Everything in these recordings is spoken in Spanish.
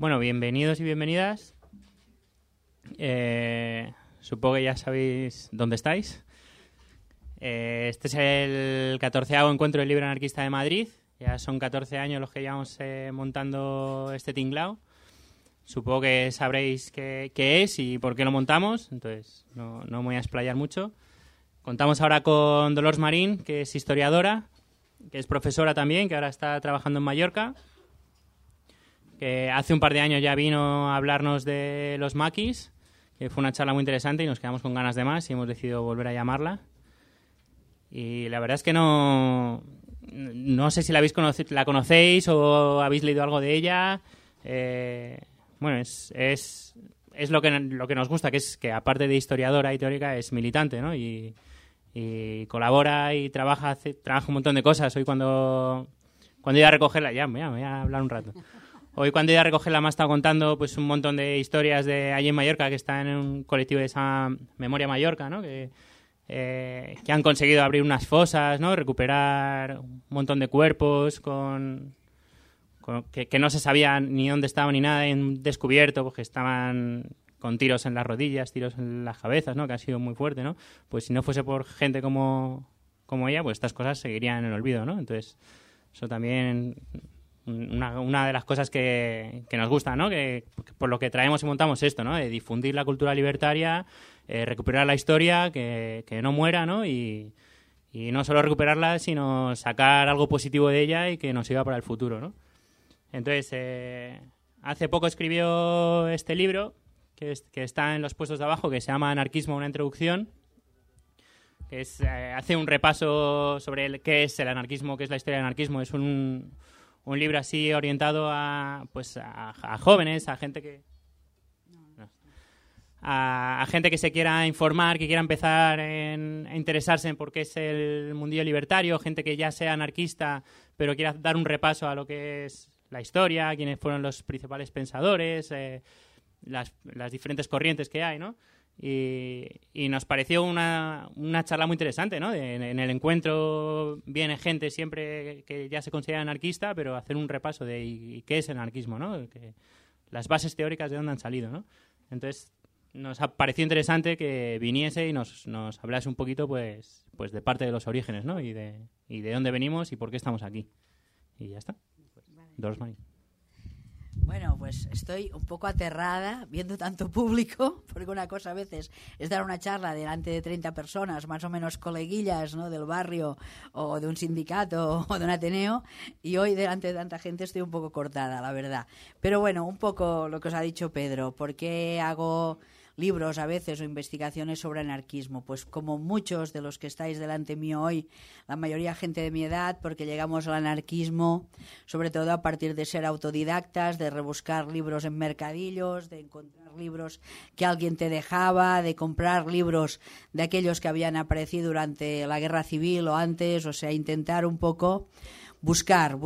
Bueno, bienvenidos y bienvenidas. Supongo que ya sabéis dónde estáis. Este es el 14º Encuentro del Libro Anarquista de Madrid. Ya son 14 años los que llevamos montando este tinglao. Supongo que sabréis qué es y por qué lo montamos, entonces no me voy a explayar mucho. Contamos ahora con Dolors Marín, que es historiadora, que es profesora también, que ahora está trabajando en Mallorca, que hace un par de años ya vino a hablarnos de los maquis, que fue una charla muy interesante y nos quedamos con ganas de más y hemos decidido volver a llamarla. Y la verdad es que no sé si la conocéis o habéis leído algo de ella. Bueno, es lo que nos gusta, que es que aparte de historiadora y teórica es militante, ¿no? Y colabora y trabaja un montón de cosas. Hoy cuando iba a recogerla, me voy a hablar un rato. Hoy cuando iba a recogerla me ha estado contando pues un montón de historias de allí en Mallorca, que está en un colectivo de esa Memoria Mallorca, ¿no? Que han conseguido abrir unas fosas, ¿no? Recuperar un montón de cuerpos que no se sabía ni dónde estaban ni nada, en descubierto, porque estaban con tiros en las rodillas, tiros en las cabezas, ¿no? Que ha sido muy fuerte, ¿no? Pues si no fuese por gente como ella, pues estas cosas seguirían en el olvido, ¿no? Entonces, eso también una de las cosas que nos gusta, ¿no? Que por lo que traemos y montamos esto, ¿no? De difundir la cultura libertaria, recuperar la historia, que no muera, ¿no? Y no solo recuperarla, sino sacar algo positivo de ella y que nos sirva para el futuro, ¿no? Entonces, hace poco escribió este libro, que está en los puestos de abajo, que se llama Anarquismo, una introducción, que hace un repaso sobre qué es el anarquismo, qué es la historia del anarquismo. Es un libro así orientado a jóvenes, a gente que... A gente que se quiera informar, que quiera empezar a interesarse en por qué es el mundillo libertario, gente que ya sea anarquista, pero quiera dar un repaso a lo que es la historia, quiénes fueron los principales pensadores, las diferentes corrientes que hay, ¿no? Y nos pareció una charla muy interesante, ¿no? En el encuentro viene gente siempre que ya se considera anarquista, pero hacer un repaso de qué es el anarquismo, ¿no? Las bases teóricas de dónde han salido, ¿no? Entonces, nos ha parecido interesante que viniese y nos hablase un poquito, pues de parte de los orígenes, ¿no? Y de dónde venimos y por qué estamos aquí. Y ya está. Dolors Marín. Bueno, pues estoy un poco aterrada viendo tanto público, porque una cosa a veces es dar una charla delante de 30 personas, más o menos coleguillas, ¿no? Del barrio o de un sindicato o de un ateneo, y hoy delante de tanta gente estoy un poco cortada, la verdad. Pero bueno, un poco lo que os ha dicho Pedro, ¿por qué hago libros a veces o investigaciones sobre anarquismo? Pues como muchos de los que estáis delante mío hoy, la mayoría gente de mi edad, porque llegamos al anarquismo sobre todo a partir de ser autodidactas, de rebuscar libros en mercadillos, de encontrar libros que alguien te dejaba, de comprar libros de aquellos que habían aparecido durante la guerra civil o antes, o sea, intentar un poco buscar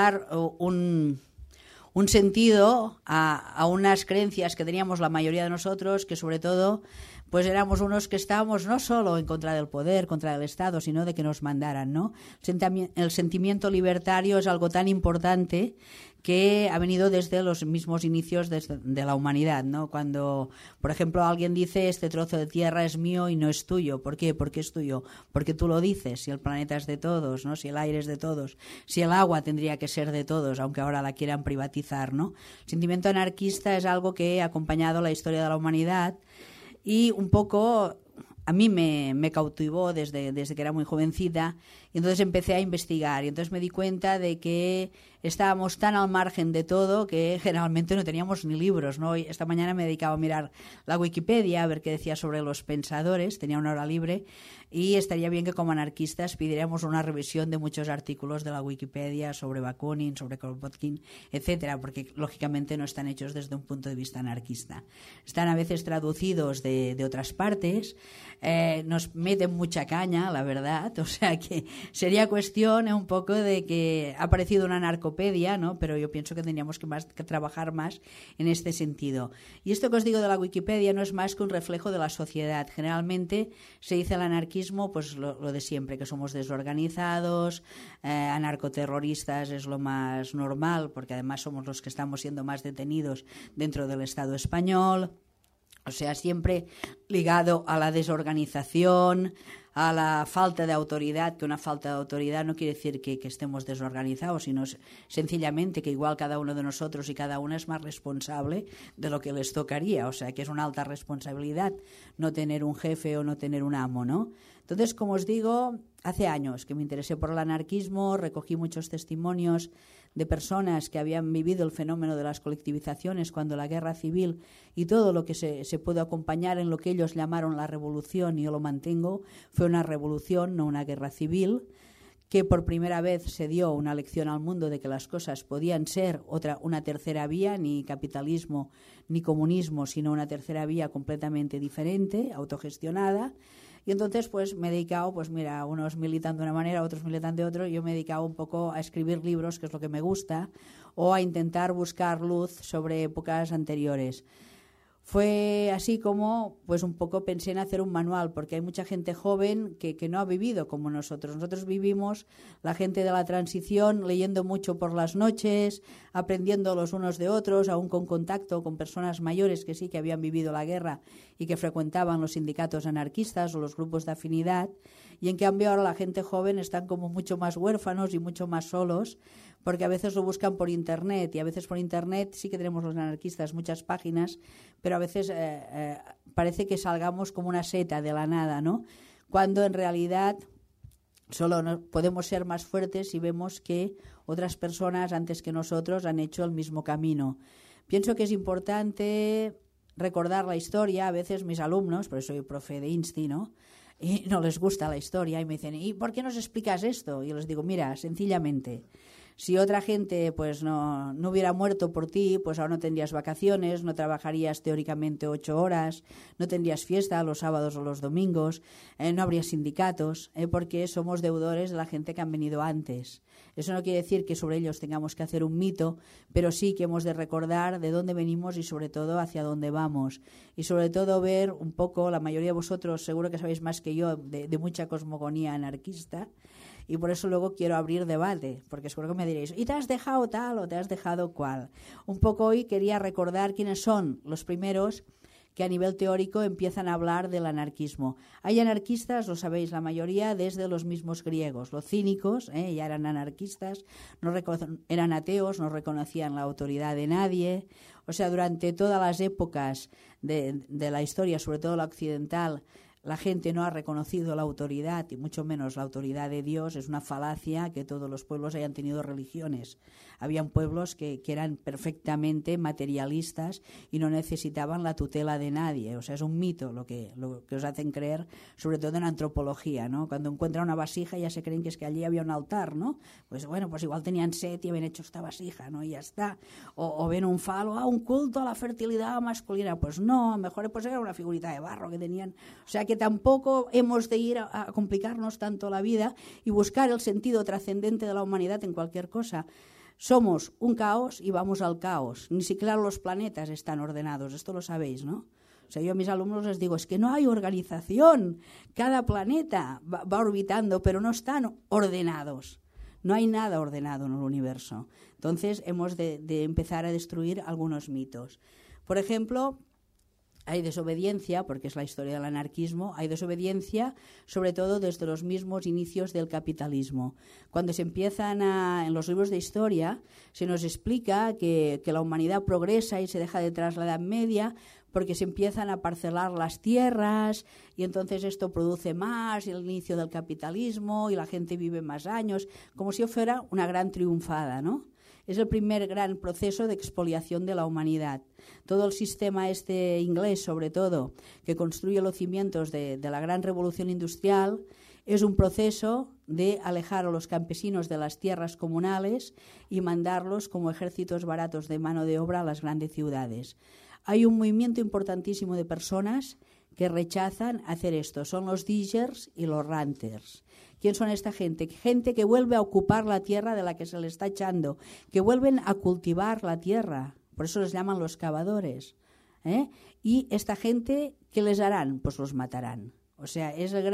un sentido a unas creencias que teníamos la mayoría de nosotros, que sobre todo pues éramos unos que estábamos no solo en contra del poder, contra el Estado, sino de que nos mandaran, ¿no? El sentimiento libertario es algo tan importante que ha venido desde los mismos inicios de la humanidad, ¿no? Cuando, por ejemplo, alguien dice este trozo de tierra es mío y no es tuyo. ¿Por qué? ¿Por qué es tuyo? Porque tú lo dices. Si el planeta es de todos, ¿no? Si el aire es de todos, si el agua tendría que ser de todos, aunque ahora la quieran privatizar, ¿no? El sentimiento anarquista es algo que ha acompañado la historia de la humanidad y un poco a mí me cautivó desde que era muy jovencita, y entonces empecé a investigar y entonces me di cuenta de que estábamos tan al margen de todo que generalmente no teníamos ni libros, ¿no? Esta mañana me dedicaba a mirar la Wikipedia a ver qué decía sobre los pensadores, tenía una hora libre, y estaría bien que como anarquistas pidiéramos una revisión de muchos artículos de la Wikipedia sobre Bakunin, sobre Kropotkin, etcétera, porque lógicamente no están hechos desde un punto de vista anarquista. Están a veces traducidos de otras partes, nos meten mucha caña, la verdad, o sea que sería cuestión un poco de que ha aparecido una narcopedia, ¿no? Pero yo pienso que tendríamos que trabajar más en este sentido. Y esto que os digo de la Wikipedia no es más que un reflejo de la sociedad. Generalmente se dice el anarquismo, pues lo de siempre, que somos desorganizados, anarcoterroristas es lo más normal, porque además somos los que estamos siendo más detenidos dentro del Estado español. O sea, siempre ligado a la desorganización, a la falta de autoridad, que una falta de autoridad no quiere decir que estemos desorganizados, sino sencillamente que igual cada uno de nosotros y cada una es más responsable de lo que les tocaría. O sea, que es una alta responsabilidad no tener un jefe o no tener un amo, ¿no? Entonces, como os digo, hace años que me interesé por el anarquismo, recogí muchos testimonios de personas que habían vivido el fenómeno de las colectivizaciones cuando la guerra civil y todo lo que se pudo acompañar en lo que ellos llamaron la revolución, y yo lo mantengo, fue una revolución, no una guerra civil, que por primera vez se dio una lección al mundo de que las cosas podían ser una tercera vía, ni capitalismo ni comunismo, sino una tercera vía completamente diferente, autogestionada. Y entonces pues me he dedicado, pues mira, unos militan de una manera, otros militan de otra. Yo me he dedicado un poco a escribir libros, que es lo que me gusta, o a intentar buscar luz sobre épocas anteriores. Fue así como, pues un poco pensé en hacer un manual, porque hay mucha gente joven que no ha vivido como nosotros. Nosotros vivimos, la gente de la transición, leyendo mucho por las noches, aprendiendo los unos de otros, aún con contacto con personas mayores que sí que habían vivido la guerra y que frecuentaban los sindicatos anarquistas o los grupos de afinidad. Y en cambio ahora la gente joven están como mucho más huérfanos y mucho más solos, porque a veces lo buscan por Internet, y a veces por Internet sí que tenemos los anarquistas muchas páginas, pero a veces parece que salgamos como una seta de la nada, ¿no? Cuando en realidad solo podemos ser más fuertes si vemos que otras personas antes que nosotros han hecho el mismo camino. Pienso que es importante recordar la historia. A veces mis alumnos, por eso soy profe de Insti, ¿no?, y no les gusta la historia y me dicen, ¿y por qué nos explicas esto? Y yo les digo, mira, sencillamente, si otra gente pues no hubiera muerto por ti, pues ahora no tendrías vacaciones, no trabajarías teóricamente 8 horas, no tendrías fiesta los sábados o los domingos, no habría sindicatos, porque somos deudores de la gente que han venido antes. Eso no quiere decir que sobre ellos tengamos que hacer un mito, pero sí que hemos de recordar de dónde venimos y sobre todo hacia dónde vamos. Y sobre todo ver un poco, la mayoría de vosotros seguro que sabéis más que yo de mucha cosmogonía anarquista, y por eso luego quiero abrir debate, porque seguro que me diréis, ¿y te has dejado tal o te has dejado cual? Un poco hoy quería recordar quiénes son los primeros que a nivel teórico empiezan a hablar del anarquismo. Hay anarquistas, lo sabéis, la mayoría desde los mismos griegos. Los cínicos ya eran anarquistas, eran ateos, no reconocían la autoridad de nadie. O sea, durante todas las épocas de la historia, sobre todo la occidental, la gente no ha reconocido la autoridad, y mucho menos la autoridad de Dios. Es una falacia que todos los pueblos hayan tenido religiones. Habían pueblos que eran perfectamente materialistas y no necesitaban la tutela de nadie. O sea, es un mito lo que os hacen creer, sobre todo en antropología, ¿no? Cuando encuentran una vasija ya se creen que es que allí había un altar, ¿no? Pues bueno, pues igual tenían sed y habían hecho esta vasija, ¿no? Y ya está. O ven un falo, un culto a la fertilidad masculina. Pues no, a lo mejor pues era una figurita de barro que tenían. O sea, que tampoco hemos de ir a complicarnos tanto la vida y buscar el sentido trascendente de la humanidad en cualquier cosa. Somos un caos y vamos al caos. Ni siquiera los planetas están ordenados, esto lo sabéis, ¿no? O sea, yo a mis alumnos les digo, es que no hay organización. Cada planeta va orbitando, pero no están ordenados. No hay nada ordenado en el universo. Entonces hemos de empezar a destruir algunos mitos. Por ejemplo, hay desobediencia, porque es la historia del anarquismo, hay desobediencia sobre todo desde los mismos inicios del capitalismo. Cuando se empiezan en los libros de historia, se nos explica que la humanidad progresa y se deja detrás la Edad Media porque se empiezan a parcelar las tierras y entonces esto produce más, y el inicio del capitalismo y la gente vive más años, como si fuera una gran triunfada, ¿no? Es el primer gran proceso de expoliación de la humanidad. Todo el sistema inglés, sobre todo, que construye los cimientos de la gran revolución industrial, es un proceso de alejar a los campesinos de las tierras comunales y mandarlos como ejércitos baratos de mano de obra a las grandes ciudades. Hay un movimiento importantísimo de personas que rechazan hacer esto. Son los diggers y los ranters. ¿Quién son esta gente? Gente que vuelve a ocupar la tierra de la que se le está echando, que vuelven a cultivar la tierra. Por eso les llaman los cavadores. Y esta gente, ¿qué les harán? Pues los matarán. O sea,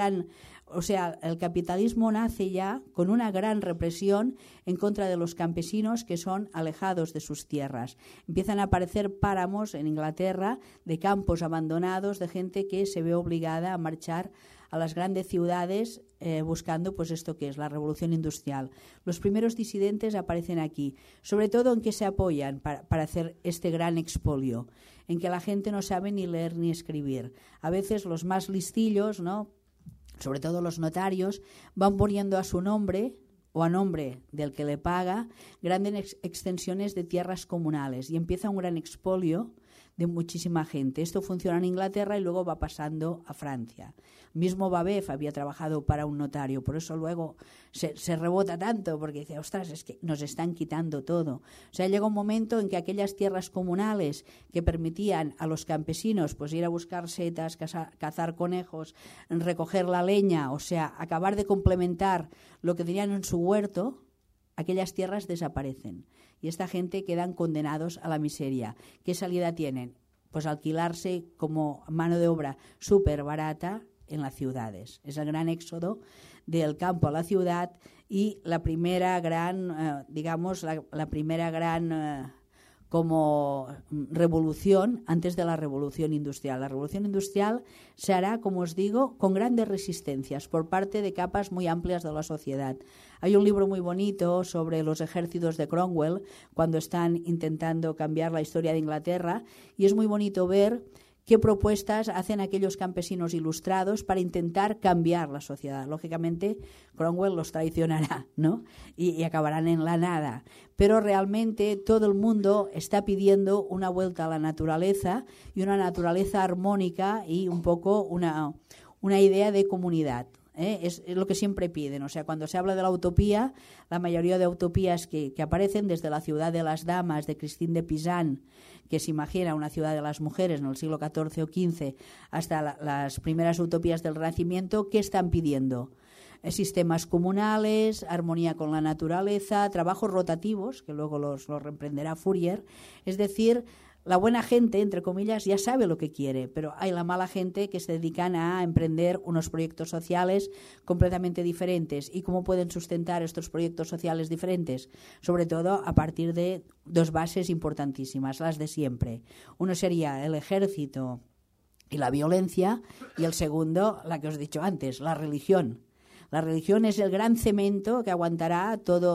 el capitalismo nace ya con una gran represión en contra de los campesinos que son alejados de sus tierras. Empiezan a aparecer páramos en Inglaterra de campos abandonados, de gente que se ve obligada a marchar a las grandes ciudades buscando pues esto que es la revolución industrial. Los primeros disidentes aparecen aquí, sobre todo en que se apoyan para hacer este gran expolio, en que la gente no sabe ni leer ni escribir. A veces los más listillos, ¿no?, sobre todo los notarios, van poniendo a su nombre o a nombre del que le paga grandes extensiones de tierras comunales y empieza un gran expolio de muchísima gente. Esto funciona en Inglaterra y luego va pasando a Francia. Mismo Babeuf había trabajado para un notario, por eso luego se rebota tanto, porque dice, ostras, es que nos están quitando todo. O sea, llega un momento en que aquellas tierras comunales que permitían a los campesinos pues ir a buscar setas, cazar conejos, recoger la leña, o sea, acabar de complementar lo que tenían en su huerto, aquellas tierras desaparecen. Y esta gente quedan condenados a la miseria. ¿Qué salida tienen? Pues alquilarse como mano de obra súper barata en las ciudades. Es el gran éxodo del campo a la ciudad y la primera gran, la primera gran como revolución antes de la revolución industrial. La revolución industrial se hará, como os digo, con grandes resistencias por parte de capas muy amplias de la sociedad. Hay un libro muy bonito sobre los ejércitos de Cromwell cuando están intentando cambiar la historia de Inglaterra y es muy bonito ver qué propuestas hacen aquellos campesinos ilustrados para intentar cambiar la sociedad. Lógicamente, Cromwell los traicionará, ¿no? Y acabarán en la nada. Pero realmente todo el mundo está pidiendo una vuelta a la naturaleza y una naturaleza armónica y un poco una idea de comunidad. Es lo que siempre piden. O sea, cuando se habla de la utopía, la mayoría de utopías que aparecen, desde la ciudad de las damas de Christine de Pizan, que se imagina una ciudad de las mujeres en el siglo XIV o XV, hasta las primeras utopías del Renacimiento, ¿qué están pidiendo? Sistemas comunales, armonía con la naturaleza, trabajos rotativos, que luego los reemprenderá Fourier, es decir, la buena gente, entre comillas, ya sabe lo que quiere, pero hay la mala gente que se dedican a emprender unos proyectos sociales completamente diferentes. ¿Y cómo pueden sustentar estos proyectos sociales diferentes? Sobre todo a partir de dos bases importantísimas, las de siempre. Uno sería el ejército y la violencia, y el segundo, la que os he dicho antes, la religión. La religión es el gran cemento que aguantará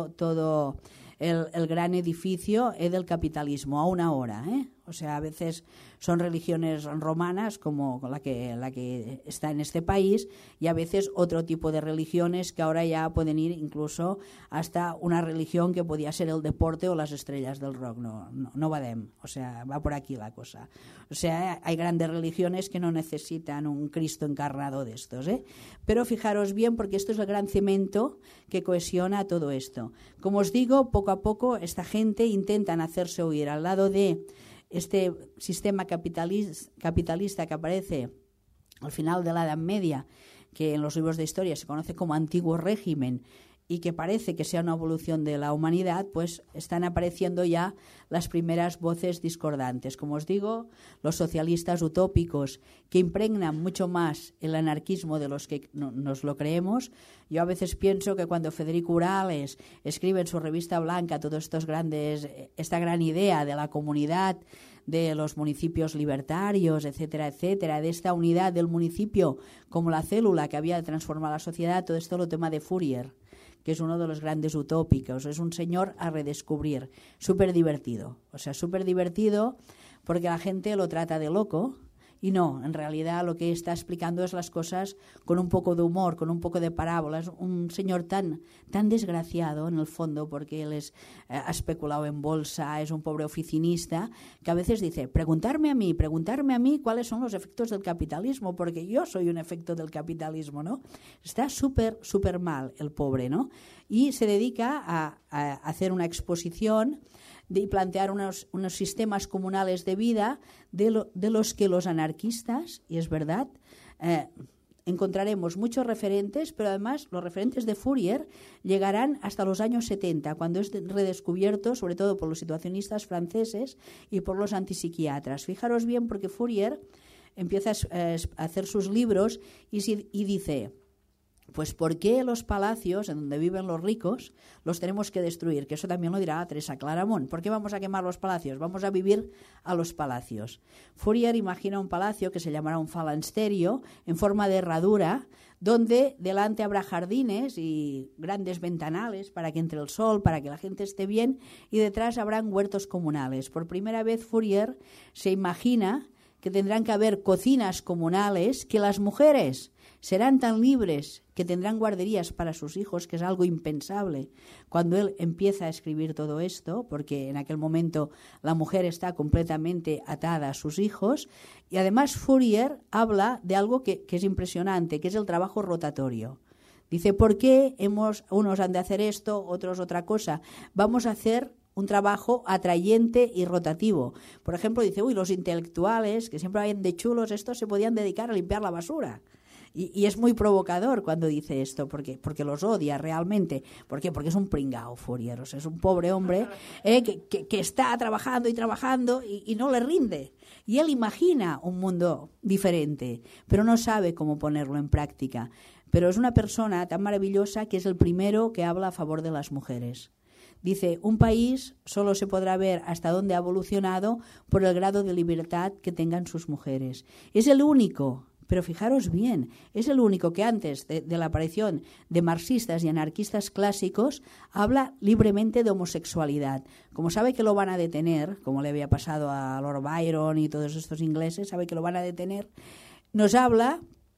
todo el gran edificio del capitalismo, aún ahora, O sea, a veces son religiones romanas como la que está en este país y a veces otro tipo de religiones que ahora ya pueden ir incluso hasta una religión que podía ser el deporte o las estrellas del rock. No vadem, o sea, va por aquí la cosa. O sea, hay grandes religiones que no necesitan un Cristo encarnado de estos, Pero fijaros bien porque esto es el gran cemento que cohesiona todo esto. Como os digo, poco a poco esta gente intentan hacerse oír al lado de este sistema capitalista que aparece al final de la Edad Media, que en los libros de historia se conoce como antiguo régimen y que parece que sea una evolución de la humanidad, pues están apareciendo ya las primeras voces discordantes. Como os digo, los socialistas utópicos que impregnan mucho más el anarquismo de los que nos lo creemos. Yo a veces pienso que cuando Federico Urales escribe en su revista Blanca esta gran idea de la comunidad, de los municipios libertarios, etcétera, etcétera, de esta unidad del municipio como la célula que había de transformar la sociedad, todo esto lo toma de Fourier, que es uno de los grandes utópicos. Es un señor a redescubrir, súper divertido. O sea, súper divertido porque la gente lo trata de loco y no, en realidad lo que está explicando es las cosas con un poco de humor, con un poco de parábola. Es un señor tan desgraciado en el fondo porque él ha especulado en bolsa, es un pobre oficinista que a veces dice, preguntarme a mí cuáles son los efectos del capitalismo, porque yo soy un efecto del capitalismo, ¿no? Está súper mal el pobre, ¿no? Y se dedica a hacer una exposición y plantear unos sistemas comunales de vida de los que los anarquistas, y es verdad, encontraremos muchos referentes, pero además los referentes de Fourier llegarán hasta los años 70, cuando es redescubierto sobre todo por los situacionistas franceses y por los antipsiquiatras. Fijaros bien, porque Fourier empieza a hacer sus libros y dice, pues ¿por qué los palacios en donde viven los ricos los tenemos que destruir? Que eso también lo dirá Teresa Claramunt. ¿Por qué vamos a quemar los palacios? Vamos a vivir a los palacios. Fourier imagina un palacio que se llamará un falansterio en forma de herradura, donde delante habrá jardines y grandes ventanales para que entre el sol, para que la gente esté bien, y detrás habrán huertos comunales. Por primera vez Fourier se imagina que tendrán que haber cocinas comunales, que las mujeres serán tan libres que tendrán guarderías para sus hijos, que es algo impensable cuando él empieza a escribir todo esto, porque en aquel momento la mujer está completamente atada a sus hijos. Y además Fourier habla de algo que es impresionante, que es el trabajo rotatorio. Dice, ¿por qué unos han de hacer esto, otros otra cosa? Vamos a hacer un trabajo atrayente y rotativo. Por ejemplo, dice, los intelectuales, que siempre vayan de chulos, estos se podían dedicar a limpiar la basura. Y es muy provocador cuando dice esto, porque los odia realmente. ¿Por qué? Porque es un pringao Fourier, o sea, es un pobre hombre que está trabajando y trabajando y no le rinde. Y él imagina un mundo diferente, pero no sabe cómo ponerlo en práctica. Pero es una persona tan maravillosa que es el primero que habla a favor de las mujeres. Dice, un país solo se podrá ver hasta dónde ha evolucionado por el grado de libertad que tengan sus mujeres. Es el único. Pero fijaros bien, es el único que antes de la aparición de marxistas y anarquistas clásicos habla libremente de homosexualidad. Como sabe que lo van a detener, como le había pasado a Lord Byron y todos estos ingleses, sabe que lo van a detener, nos habla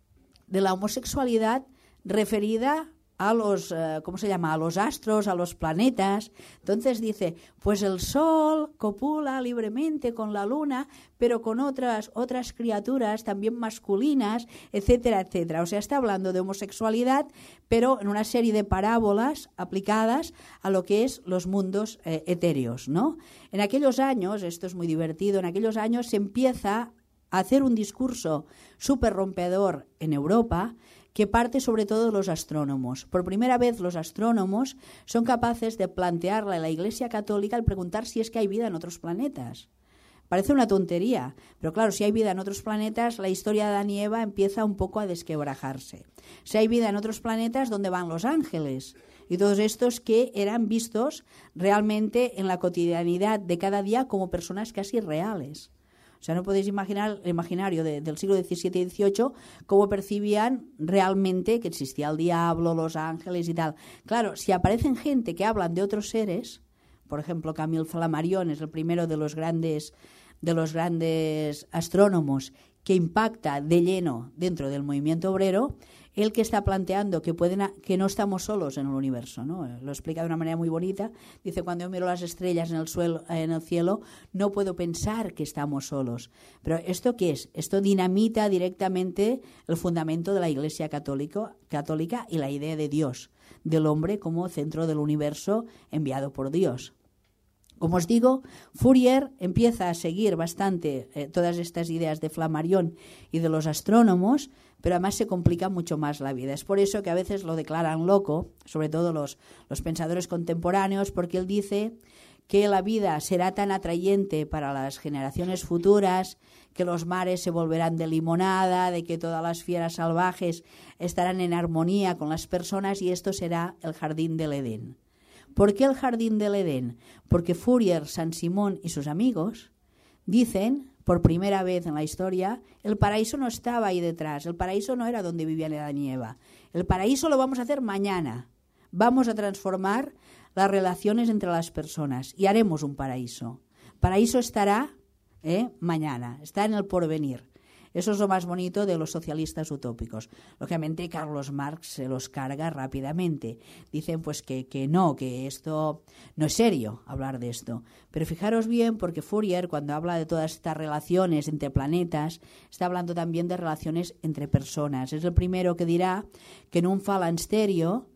de la homosexualidad referida a los, ¿cómo se llama?, a los astros, a los planetas. Entonces dice, pues el Sol copula libremente con la Luna, pero con otras criaturas también masculinas, etcétera, etcétera. O sea, está hablando de homosexualidad, pero en una serie de parábolas aplicadas a lo que es los mundos etéreos, ¿no? En aquellos años, esto es muy divertido, en aquellos años se empieza a hacer un discurso súper rompedor en Europa, que parte sobre todo de los astrónomos. Por primera vez los astrónomos son capaces de plantearle a la Iglesia Católica el preguntar si es que hay vida en otros planetas. Parece una tontería, pero claro, si hay vida en otros planetas, la historia de Adán y Eva empieza un poco a desquebrajarse. Si hay vida en otros planetas, ¿dónde van los ángeles? Y todos estos que eran vistos realmente en la cotidianidad de cada día como personas casi reales. O sea, no podéis imaginar el imaginario del siglo XVII y XVIII cómo percibían realmente que existía el diablo, los ángeles y tal. Claro, si aparecen gente que hablan de otros seres, por ejemplo, Camille Flammarion es el primero de los grandes astrónomos que impacta de lleno dentro del movimiento obrero, el que está planteando que no estamos solos en el universo, ¿no? Lo explica de una manera muy bonita. Dice, cuando yo miro las estrellas en el cielo, no puedo pensar que estamos solos. Pero ¿esto qué es? Esto dinamita directamente el fundamento de la Iglesia católica y la idea de Dios, del hombre como centro del universo enviado por Dios. Como os digo, Fourier empieza a seguir bastante todas estas ideas de Flammarion y de los astrónomos, pero además se complica mucho más la vida. Es por eso que a veces lo declaran loco, sobre todo los pensadores contemporáneos, porque él dice que la vida será tan atrayente para las generaciones futuras, que los mares se volverán de limonada, de que todas las fieras salvajes estarán en armonía con las personas y esto será el jardín del Edén. ¿Por qué el jardín del Edén? Porque Fourier, Saint-Simon y sus amigos dicen, por primera vez en la historia, el paraíso no estaba ahí detrás, el paraíso no era donde vivían Adán y Eva. El paraíso lo vamos a hacer mañana. Vamos a transformar las relaciones entre las personas y haremos un paraíso. Paraíso estará mañana, está en el porvenir. Eso es lo más bonito de los socialistas utópicos. Lógicamente, Carlos Marx se los carga rápidamente. Dicen pues que no, que esto no es serio hablar de esto. Pero fijaros bien, porque Fourier, cuando habla de todas estas relaciones entre planetas, está hablando también de relaciones entre personas. Es el primero que dirá que en un falansterio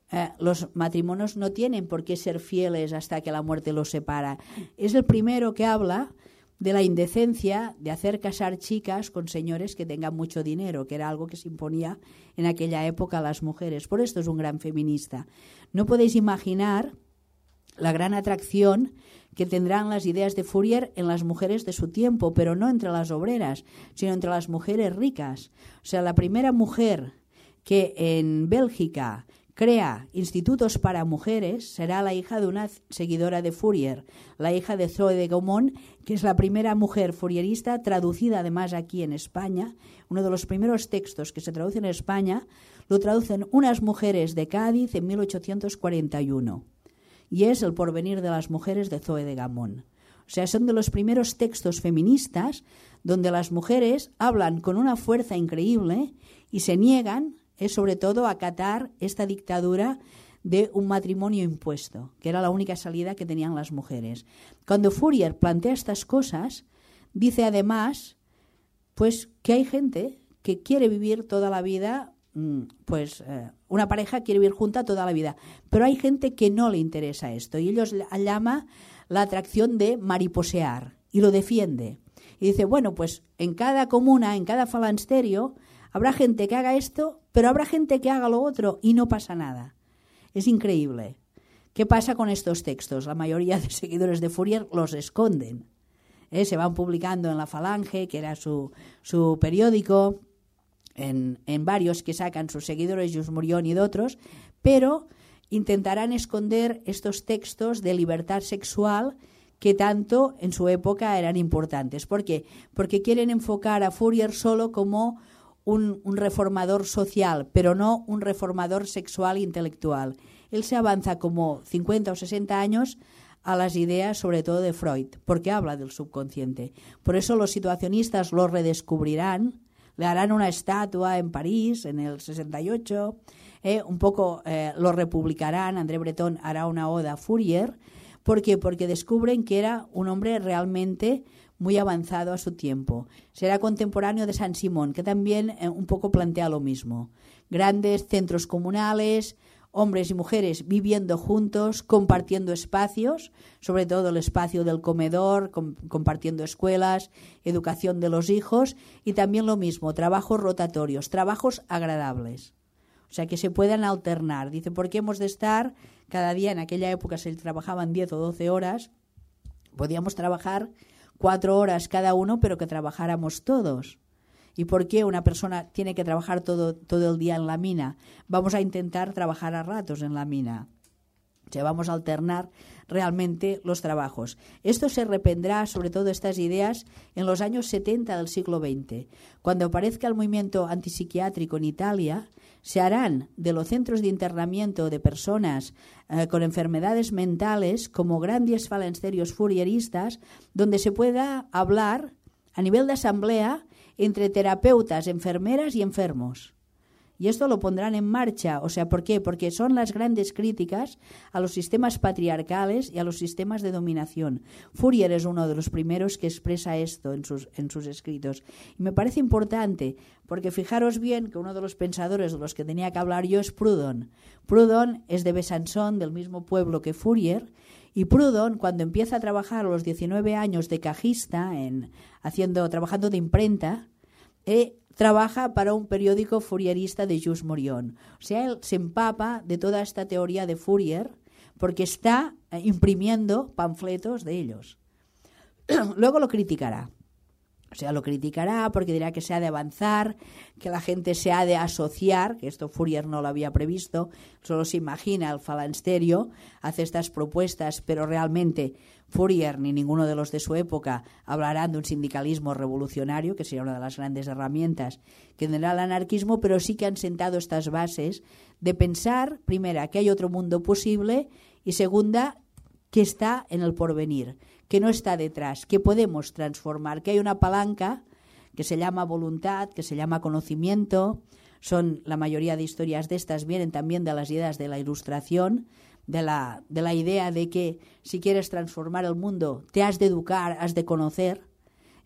los matrimonios no tienen por qué ser fieles hasta que la muerte los separa. Es el primero que habla de la indecencia de hacer casar chicas con señores que tengan mucho dinero, que era algo que se imponía en aquella época a las mujeres. Por esto es un gran feminista. No podéis imaginar la gran atracción que tendrán las ideas de Fourier en las mujeres de su tiempo, pero no entre las obreras, sino entre las mujeres ricas. O sea, la primera mujer que en Bélgica crea institutos para mujeres será la hija de una seguidora de Fourier, la hija de Zoe de Gaumont, que es la primera mujer fourierista traducida además aquí en España. Uno de los primeros textos que se traduce en España lo traducen unas mujeres de Cádiz en 1841 y es El porvenir de las mujeres de Zoe de Gaumont. O sea, son de los primeros textos feministas donde las mujeres hablan con una fuerza increíble y se niegan sobre todo a acatar esta dictadura de un matrimonio impuesto, que era la única salida que tenían las mujeres. Cuando Fourier plantea estas cosas, dice además pues que hay gente que quiere vivir toda la vida, una pareja quiere vivir junta toda la vida, pero hay gente que no le interesa esto y ellos llama la atracción de mariposear y lo defiende. Y dice, bueno, pues en cada comuna, en cada falansterio, habrá gente que haga esto, pero habrá gente que haga lo otro y no pasa nada. Es increíble. ¿Qué pasa con estos textos? La mayoría de seguidores de Fourier los esconden. Se van publicando en La Falange, que era su periódico, en varios que sacan sus seguidores, Jules Morion y de otros, pero intentarán esconder estos textos de libertad sexual que tanto en su época eran importantes. ¿Por qué? Porque quieren enfocar a Fourier solo como un reformador social, pero no un reformador sexual e intelectual. Él se avanza como 50 o 60 años a las ideas sobre todo de Freud, porque habla del subconsciente. Por eso los situacionistas lo redescubrirán, le harán una estatua en París en el 68, lo republicarán, André Breton hará una oda a Fourier. ¿Por qué? Porque descubren que era un hombre realmente muy avanzado a su tiempo. Será contemporáneo de Saint-Simon, que también un poco plantea lo mismo. Grandes centros comunales, hombres y mujeres viviendo juntos, compartiendo espacios, sobre todo el espacio del comedor, compartiendo escuelas, educación de los hijos y también lo mismo, trabajos rotatorios, trabajos agradables. O sea, que se puedan alternar. Dice, ¿por qué hemos de estar cada día? En aquella época se trabajaban 10 o 12 horas, podíamos trabajar 4 horas cada uno, pero que trabajáramos todos. ¿Y por qué una persona tiene que trabajar todo el día en la mina? Vamos a intentar trabajar a ratos en la mina. O sea, vamos a alternar realmente los trabajos. Esto se rependrá, sobre todo estas ideas, en los años 70 del siglo XX. Cuando aparezca el movimiento antipsiquiátrico en Italia, se harán de los centros de internamiento de personas con enfermedades mentales como grandes falansterios fourieristas, donde se pueda hablar a nivel de asamblea entre terapeutas, enfermeras y enfermos. Y esto lo pondrán en marcha. O sea, ¿por qué? Porque son las grandes críticas a los sistemas patriarcales y a los sistemas de dominación. Fourier es uno de los primeros que expresa esto en sus escritos. Y me parece importante, porque fijaros bien que uno de los pensadores de los que tenía que hablar yo es Proudhon. Proudhon es de Besançon, del mismo pueblo que Fourier, y Proudhon, cuando empieza a trabajar a los 19 años de cajista, trabajando de imprenta, trabaja para un periódico fourierista de Jules Morion. O sea, él se empapa de toda esta teoría de Fourier porque está imprimiendo panfletos de ellos. Luego lo criticará. O sea, lo criticará porque dirá que se ha de avanzar, que la gente se ha de asociar, que esto Fourier no lo había previsto, solo se imagina el falansterio, hace estas propuestas, pero realmente Fourier ni ninguno de los de su época hablarán de un sindicalismo revolucionario, que sería una de las grandes herramientas que tendrá el anarquismo, pero sí que han sentado estas bases de pensar, primera, que hay otro mundo posible y segunda, que está en el porvenir, que no está detrás, que podemos transformar, que hay una palanca que se llama voluntad, que se llama conocimiento. Son la mayoría de historias de estas vienen también de las ideas de la Ilustración, de la idea de que si quieres transformar el mundo te has de educar, has de conocer.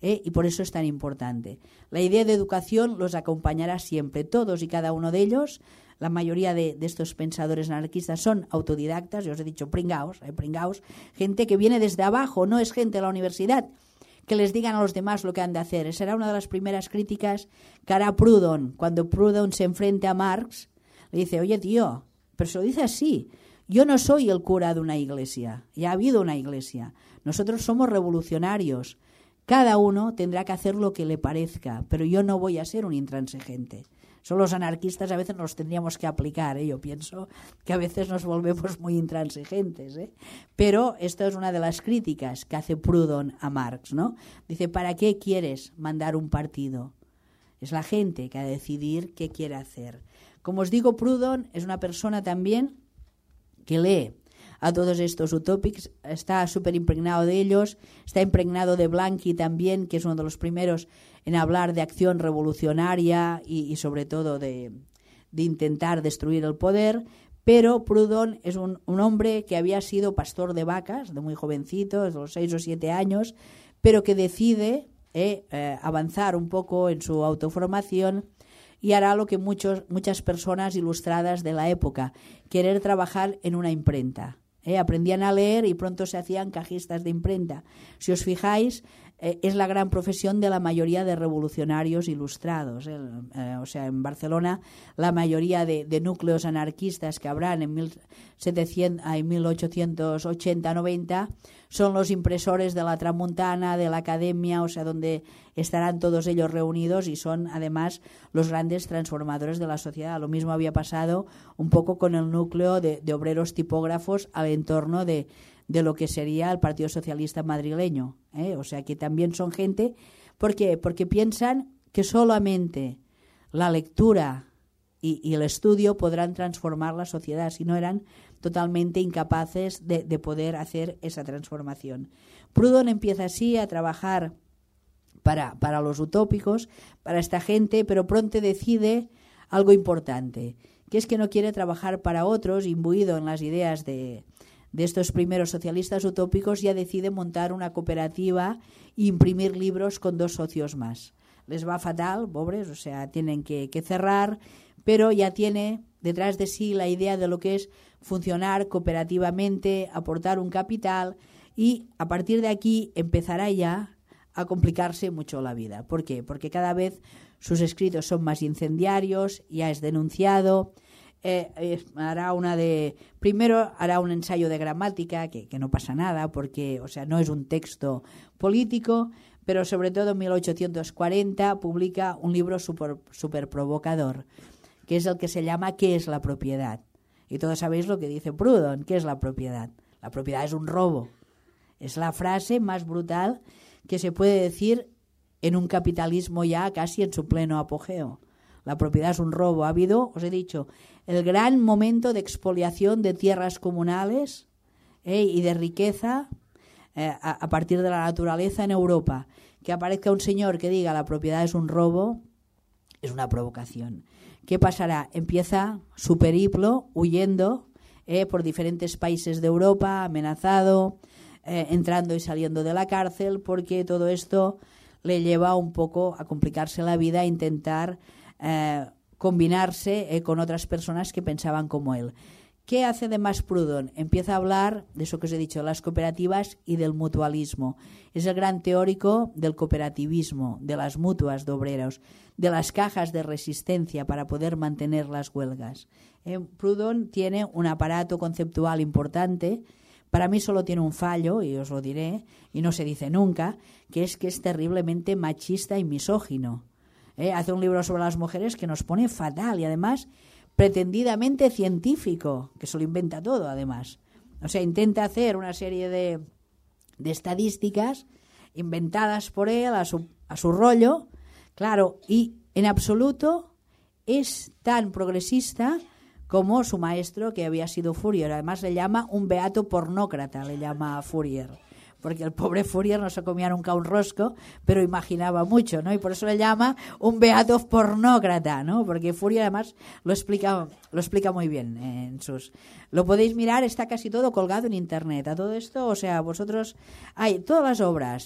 y por eso es tan importante. La idea de educación los acompañará siempre, todos y cada uno de ellos. La mayoría de estos pensadores anarquistas son autodidactas, yo os he dicho pringaos, gente que viene desde abajo, no es gente de la universidad, que les digan a los demás lo que han de hacer. Esa era una de las primeras críticas que hará Proudhon. Cuando Proudhon se enfrenta a Marx, le dice, oye tío, pero se lo dice así, yo no soy el cura de una iglesia, ya ha habido una iglesia, nosotros somos revolucionarios, cada uno tendrá que hacer lo que le parezca, pero yo no voy a ser un intransigente. Son los anarquistas, a veces nos tendríamos que aplicar, yo pienso que a veces nos volvemos muy intransigentes, pero esto es una de las críticas que hace Proudhon a Marx, ¿no? Dice, ¿para qué quieres mandar un partido? Es la gente que ha de decidir qué quiere hacer. Como os digo, Proudhon es una persona también que lee a todos estos utópicos, está súper impregnado de ellos, está impregnado de Blanqui también, que es uno de los primeros en hablar de acción revolucionaria y sobre todo de intentar destruir el poder, pero Proudhon es un hombre que había sido pastor de vacas, de muy jovencito, desde los 6 o 7 años, pero que decide avanzar un poco en su autoformación y hará lo que muchas personas ilustradas de la época, querer trabajar en una imprenta. Aprendían a leer y pronto se hacían cajistas de imprenta. Si os fijáis, es la gran profesión de la mayoría de revolucionarios ilustrados. O sea, en Barcelona la mayoría de núcleos anarquistas que habrán en 1880-90 son los impresores de la Tramuntana, de la Academia, o sea, donde estarán todos ellos reunidos y son además los grandes transformadores de la sociedad. Lo mismo había pasado un poco con el núcleo de obreros tipógrafos al entorno de lo que sería el Partido Socialista madrileño. O sea, que también son gente... ¿Por qué? Porque piensan que solamente la lectura y el estudio podrán transformar la sociedad, si no eran totalmente incapaces de poder hacer esa transformación. Proudhon empieza así a trabajar para los utópicos, para esta gente, pero pronto decide algo importante, que es que no quiere trabajar para otros, imbuido en las ideas de estos primeros socialistas utópicos, ya decide montar una cooperativa e imprimir libros con 2 socios más. Les va fatal, pobres, o sea, tienen que cerrar, pero ya tiene detrás de sí la idea de lo que es funcionar cooperativamente, aportar un capital, y a partir de aquí empezará ya a complicarse mucho la vida. ¿Por qué? Porque cada vez sus escritos son más incendiarios, ya es denunciado. Primero hará un ensayo de gramática, que no pasa nada, porque, o sea, no es un texto político, pero sobre todo en 1840 publica un libro súper provocador, que es el que se llama ¿Qué es la propiedad? Y todos sabéis lo que dice Proudhon. ¿Qué es la propiedad? La propiedad es un robo. Es la frase más brutal que se puede decir en un capitalismo ya casi en su pleno apogeo. La propiedad es un robo. Ha habido, os he dicho, el gran momento de expoliación de tierras comunales y de riqueza a partir de la naturaleza en Europa. Que aparezca un señor que diga la propiedad es un robo, es una provocación. ¿Qué pasará? Empieza su periplo huyendo por diferentes países de Europa, amenazado, entrando y saliendo de la cárcel, porque todo esto le lleva un poco a complicarse la vida, a intentar combinarse con otras personas que pensaban como él. ¿Qué hace además Proudhon? Empieza a hablar de eso que os he dicho, de las cooperativas y del mutualismo. Es el gran teórico del cooperativismo, de las mutuas de obreros, de las cajas de resistencia para poder mantener las huelgas. Proudhon tiene un aparato conceptual importante. Para mí solo tiene un fallo, y os lo diré, y no se dice nunca, que es terriblemente machista y misógino. Hace un libro sobre las mujeres que nos pone fatal y además pretendidamente científico, que se lo inventa todo además. O sea, intenta hacer una serie de estadísticas inventadas por él a su rollo, claro, y en absoluto es tan progresista como su maestro, que había sido Fourier. Además le llama un beato pornócrata, le llama a Fourier, porque el pobre Fourier no se comía nunca un rosco, pero imaginaba mucho, ¿no? Y por eso le llama un beato pornócrata, ¿no? Porque Fourier además lo explica muy bien lo podéis mirar, está casi todo colgado en internet. A todo esto, o sea, vosotros hay todas las obras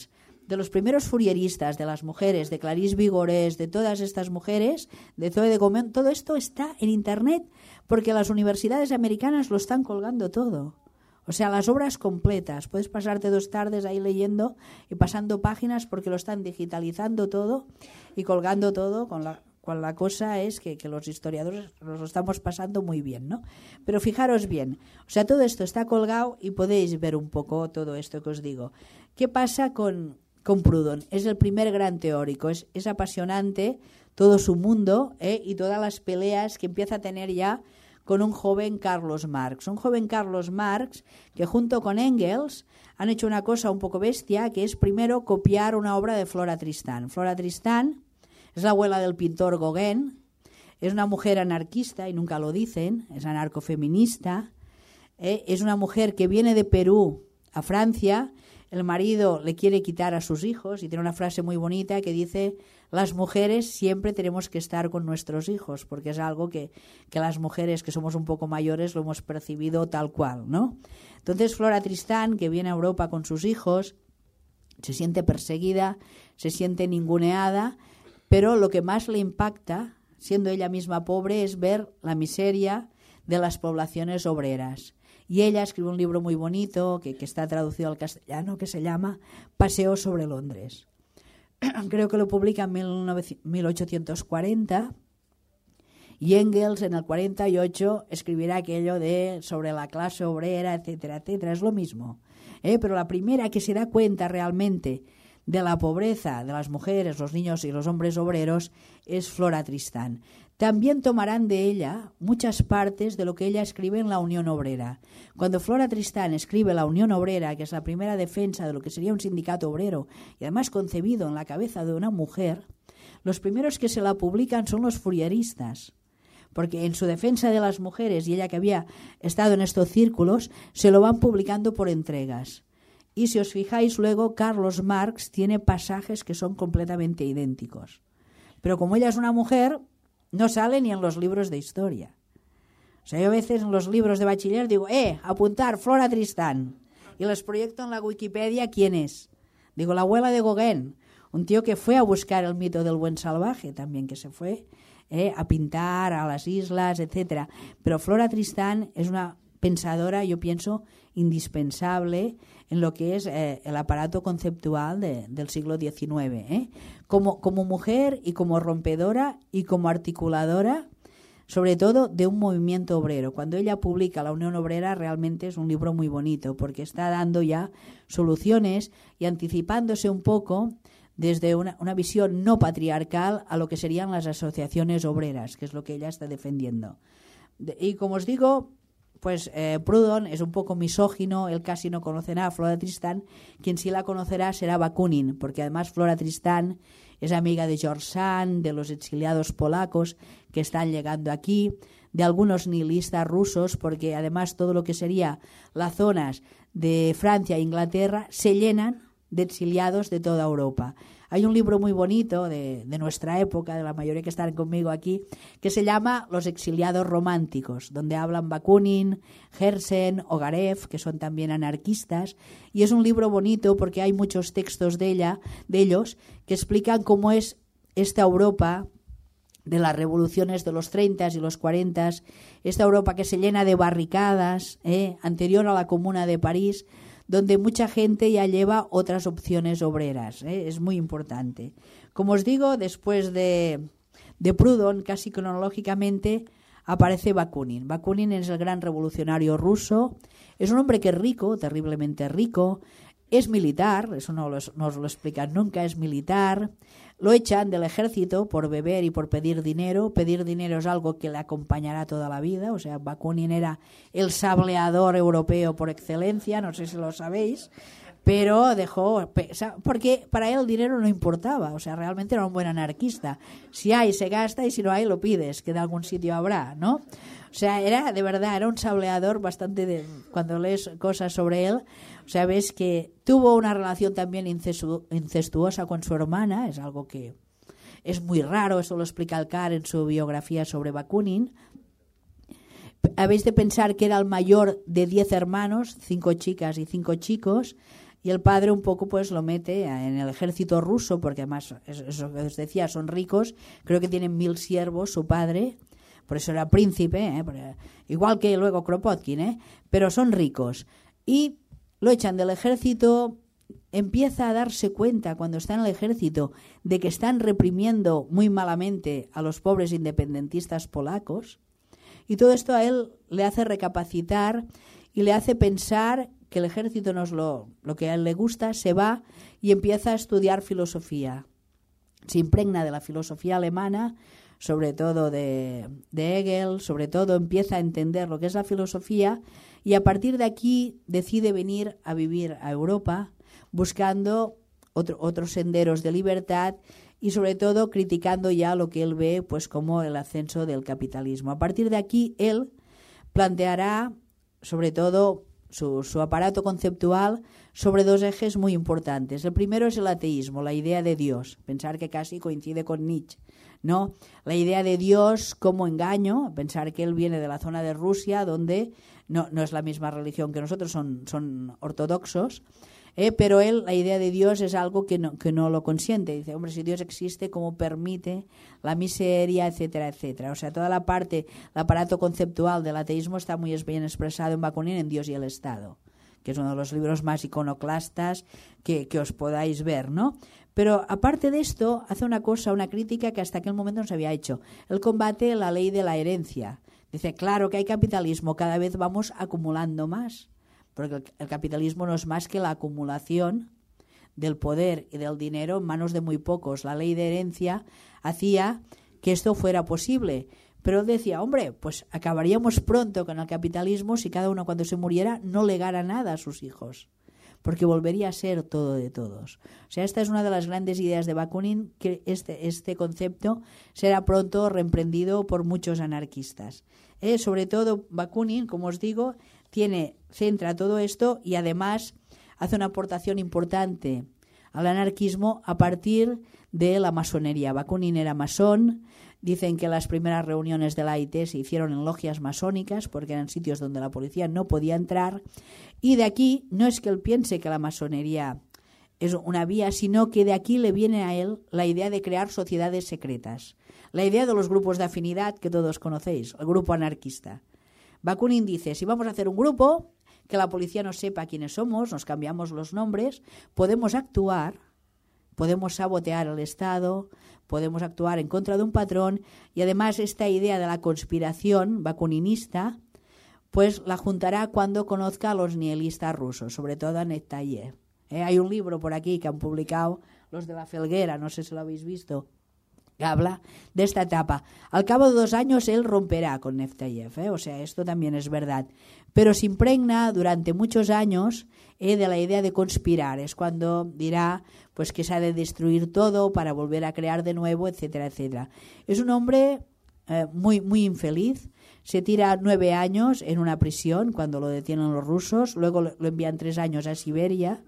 de los primeros furieristas, de las mujeres, de Clarice Vigorés, de todas estas mujeres, de Zoe de Gomón, todo esto está en Internet porque las universidades americanas lo están colgando todo. O sea, las obras completas. Puedes pasarte 2 tardes ahí leyendo y pasando páginas porque lo están digitalizando todo y colgando todo con la cosa es que los historiadores nos lo estamos pasando muy bien, ¿no? Pero fijaros bien, o sea, todo esto está colgado y podéis ver un poco todo esto que os digo. ¿Qué pasa con Proudhon? Es el primer gran teórico, es apasionante todo su mundo y todas las peleas que empieza a tener ya con un joven Carlos Marx. Un joven Carlos Marx que junto con Engels han hecho una cosa un poco bestia, que es primero copiar una obra de Flora Tristán. Flora Tristán es la abuela del pintor Gauguin, es una mujer anarquista y nunca lo dicen, es anarcofeminista, es una mujer que viene de Perú a Francia, el marido le quiere quitar a sus hijos y tiene una frase muy bonita que dice: las mujeres siempre tenemos que estar con nuestros hijos, porque es algo que las mujeres que somos un poco mayores lo hemos percibido tal cual, ¿no? Entonces Flora Tristán, que viene a Europa con sus hijos, se siente perseguida, se siente ninguneada, pero lo que más le impacta, siendo ella misma pobre, es ver la miseria de las poblaciones obreras. Y ella escribe un libro muy bonito que está traducido al castellano, que se llama Paseo sobre Londres. Creo que lo publica en 1840 y Engels en el 48 escribirá aquello de sobre la clase obrera, etcétera, etcétera. Es lo mismo. Pero la primera que se da cuenta realmente de la pobreza de las mujeres, los niños y los hombres obreros es Flora Tristán. También tomarán de ella muchas partes de lo que ella escribe en La Unión Obrera. Cuando Flora Tristán escribe La Unión Obrera, que es la primera defensa de lo que sería un sindicato obrero y además concebido en la cabeza de una mujer, los primeros que se la publican son los furieristas, porque en su defensa de las mujeres, y ella que había estado en estos círculos, se lo van publicando por entregas. Y si os fijáis luego, Carlos Marx tiene pasajes que son completamente idénticos. Pero como ella es una mujer, no sale ni en los libros de historia. O sea, yo a veces en los libros de bachiller digo, apuntar, Flora Tristán. Y les proyecto en la Wikipedia quién es. Digo, la abuela de Gauguin, un tío que fue a buscar el mito del buen salvaje también, que se fue a pintar a las islas, etcétera. Pero Flora Tristán es una pensadora, yo pienso, indispensable en lo que es el aparato conceptual del siglo XIX. Como mujer y como rompedora y como articuladora, sobre todo de un movimiento obrero. Cuando ella publica La Unión Obrera, realmente es un libro muy bonito, porque está dando ya soluciones y anticipándose un poco desde una visión no patriarcal a lo que serían las asociaciones obreras, que es lo que ella está defendiendo. Y como os digo, pues Proudhon es un poco misógino, él casi no conocerá a Flora Tristán, quien sí la conocerá será Bakunin, porque además Flora Tristán es amiga de George Sand, de los exiliados polacos que están llegando aquí, de algunos nihilistas rusos, porque además todo lo que sería las zonas de Francia e Inglaterra se llenan de exiliados de toda Europa. Hay un libro muy bonito de nuestra época, de la mayoría que están conmigo aquí, que se llama Los exiliados románticos, donde hablan Bakunin, Herzen, Ogarev, que son también anarquistas, y es un libro bonito porque hay muchos textos de ellos que explican cómo es esta Europa de las revoluciones de los 30 y los 40, esta Europa que se llena de barricadas, anterior a la Comuna de París, donde mucha gente ya lleva otras opciones obreras. Es muy importante. Como os digo, después de Proudhon, casi cronológicamente, aparece Bakunin. Bakunin es el gran revolucionario ruso. Es un hombre que es rico, terriblemente rico. Es militar, eso no os lo explican nunca, es militar. Lo echan del ejército por beber y por pedir dinero. Pedir dinero es algo que le acompañará toda la vida. O sea, Bakunin era el sableador europeo por excelencia, no sé si lo sabéis, pero dejó, porque para él el dinero no importaba. O sea, realmente era un buen anarquista. Si hay, se gasta, y si no hay, lo pides, que de algún sitio habrá, ¿no? O sea, de verdad, era un sableador bastante cuando lees cosas sobre él. O sea, ves que tuvo una relación también incestuosa con su hermana, es algo que es muy raro, eso lo explica Alcar en su biografía sobre Bakunin. Habéis de pensar que era el mayor de 10 hermanos, 5 chicas y 5 chicos, y el padre un poco pues lo mete en el ejército ruso, porque además, eso que os decía, son ricos, creo que tienen 1000 siervos, su padre, por eso era príncipe, igual que luego Kropotkin, pero son ricos. Y lo echan del ejército, empieza a darse cuenta cuando está en el ejército de que están reprimiendo muy malamente a los pobres independentistas polacos, y todo esto a él le hace recapacitar y le hace pensar que el ejército no es lo que a él le gusta, se va y empieza a estudiar filosofía. Se impregna de la filosofía alemana, sobre todo de Hegel, sobre todo empieza a entender lo que es la filosofía, y a partir de aquí decide venir a vivir a Europa buscando otros senderos de libertad y sobre todo criticando ya lo que él ve pues como el ascenso del capitalismo. A partir de aquí él planteará sobre todo su aparato conceptual sobre 2 ejes muy importantes. El primero es el ateísmo, la idea de Dios, pensar que casi coincide con Nietzsche, ¿no? La idea de Dios como engaño, pensar que él viene de la zona de Rusia, donde no es la misma religión que nosotros, son ortodoxos, pero él, la idea de Dios es algo que no lo consiente. Dice, hombre, si Dios existe, ¿cómo permite la miseria, etcétera, etcétera? O sea, toda la parte, el aparato conceptual del ateísmo está muy bien expresado en Bakunin, en Dios y el Estado, que es uno de los libros más iconoclastas que os podáis ver, ¿no? Pero aparte de esto, hace una crítica que hasta aquel momento no se había hecho. Él combate la ley de la herencia. Dice, claro que hay capitalismo, cada vez vamos acumulando más, porque el capitalismo no es más que la acumulación del poder y del dinero en manos de muy pocos. La ley de herencia hacía que esto fuera posible, pero decía, hombre, pues acabaríamos pronto con el capitalismo si cada uno cuando se muriera no legara nada a sus hijos, porque volvería a ser todo de todos. O sea, esta es una de las grandes ideas de Bakunin, que este concepto será pronto reemprendido por muchos anarquistas. Sobre todo Bakunin, como os digo, centra todo esto y además hace una aportación importante al anarquismo a partir de la masonería. Bakunin era masón. Dicen que las primeras reuniones de la AIT se hicieron en logias masónicas porque eran sitios donde la policía no podía entrar, y de aquí no es que él piense que la masonería es una vía, sino que de aquí le viene a él la idea de crear sociedades secretas, la idea de los grupos de afinidad que todos conocéis, el grupo anarquista. Bakunin dice, si vamos a hacer un grupo, que la policía no sepa quiénes somos, nos cambiamos los nombres, podemos actuar, podemos sabotear el Estado, podemos actuar en contra de un patrón, y además esta idea de la conspiración bakuninista pues la juntará cuando conozca a los nihilistas rusos, sobre todo a Neveyev. Hay un libro por aquí que han publicado los de la Felguera, no sé si lo habéis visto, que habla de esta etapa. Al cabo de 2 años él romperá con Neveyev, o sea, esto también es verdad, pero se impregna durante muchos años de la idea de conspirar. Es cuando dirá pues que se ha de destruir todo para volver a crear de nuevo, etcétera, etcétera. Es un hombre muy, muy infeliz. Se tira 9 años en una prisión cuando lo detienen los rusos, luego lo envían 3 años a Siberia.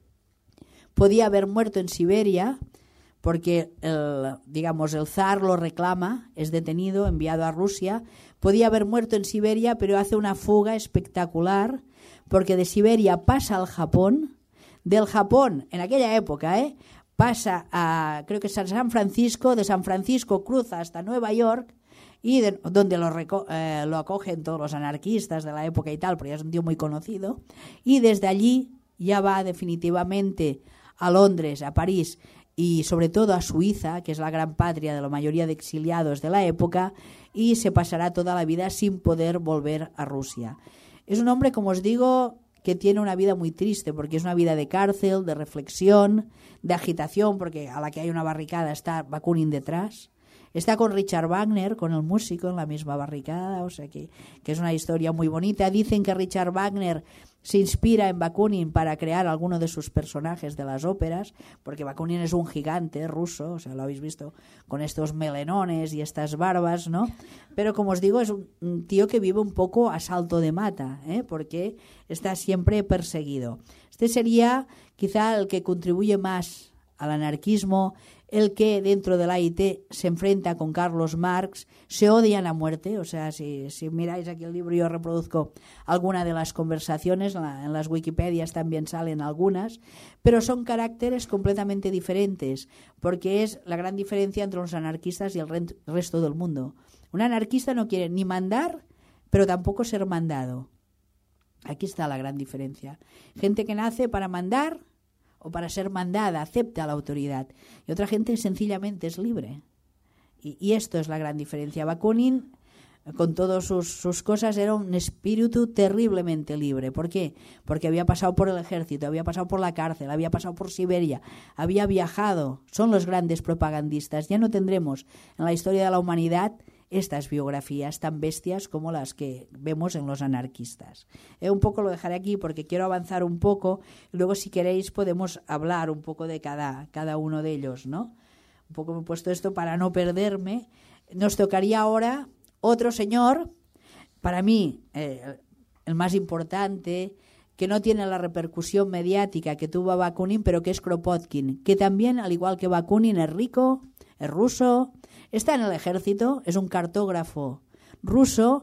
Podía haber muerto en Siberia porque el zar lo reclama, es detenido, enviado a Rusia. Podía haber muerto en Siberia, pero hace una fuga espectacular porque de Siberia pasa al Japón, del Japón, en aquella época, pasa a, creo que es San Francisco, de San Francisco cruza hasta Nueva York, y donde lo acogen todos los anarquistas de la época y tal, porque ya es un tío muy conocido, y desde allí ya va definitivamente a Londres, a París y sobre todo a Suiza, que es la gran patria de la mayoría de exiliados de la época, y se pasará toda la vida sin poder volver a Rusia. Es un hombre, como os digo, que tiene una vida muy triste, porque es una vida de cárcel, de reflexión, de agitación, porque a la que hay una barricada está Bakunin detrás. Está con Richard Wagner, con el músico, en la misma barricada, o sea que es una historia muy bonita. Dicen que Richard Wagner se inspira en Bakunin para crear alguno de sus personajes de las óperas, porque Bakunin es un gigante ruso, o sea, lo habéis visto con estos melenones y estas barbas, ¿no? Pero como os digo, es un tío que vive un poco a salto de mata, porque está siempre perseguido. Este sería quizá el que contribuye más al anarquismo el que dentro de la IT se enfrenta con Carlos Marx, se odian a muerte. O sea, si miráis aquí el libro, yo reproduzco alguna de las conversaciones, en las Wikipedias también salen algunas, pero son caracteres completamente diferentes, porque es la gran diferencia entre los anarquistas y el resto del mundo. Un anarquista no quiere ni mandar, pero tampoco ser mandado. Aquí está la gran diferencia. Gente que nace para mandar o para ser mandada, acepta la autoridad. Y otra gente sencillamente es libre. Y esto es la gran diferencia. Bakunin, con todas sus cosas, era un espíritu terriblemente libre. ¿Por qué? Porque había pasado por el ejército, había pasado por la cárcel, había pasado por Siberia, había viajado. Son los grandes propagandistas. Ya no tendremos en la historia de la humanidad estas biografías tan bestias como las que vemos en los anarquistas. Un poco lo dejaré aquí porque quiero avanzar un poco y luego, si queréis, podemos hablar un poco de cada uno de ellos, ¿no? Un poco me he puesto esto para no perderme. Nos tocaría ahora otro señor, para mí el más importante, que no tiene la repercusión mediática que tuvo Bakunin, pero que es Kropotkin, que también, al igual que Bakunin, es rico, es ruso, está en el ejército, es un cartógrafo ruso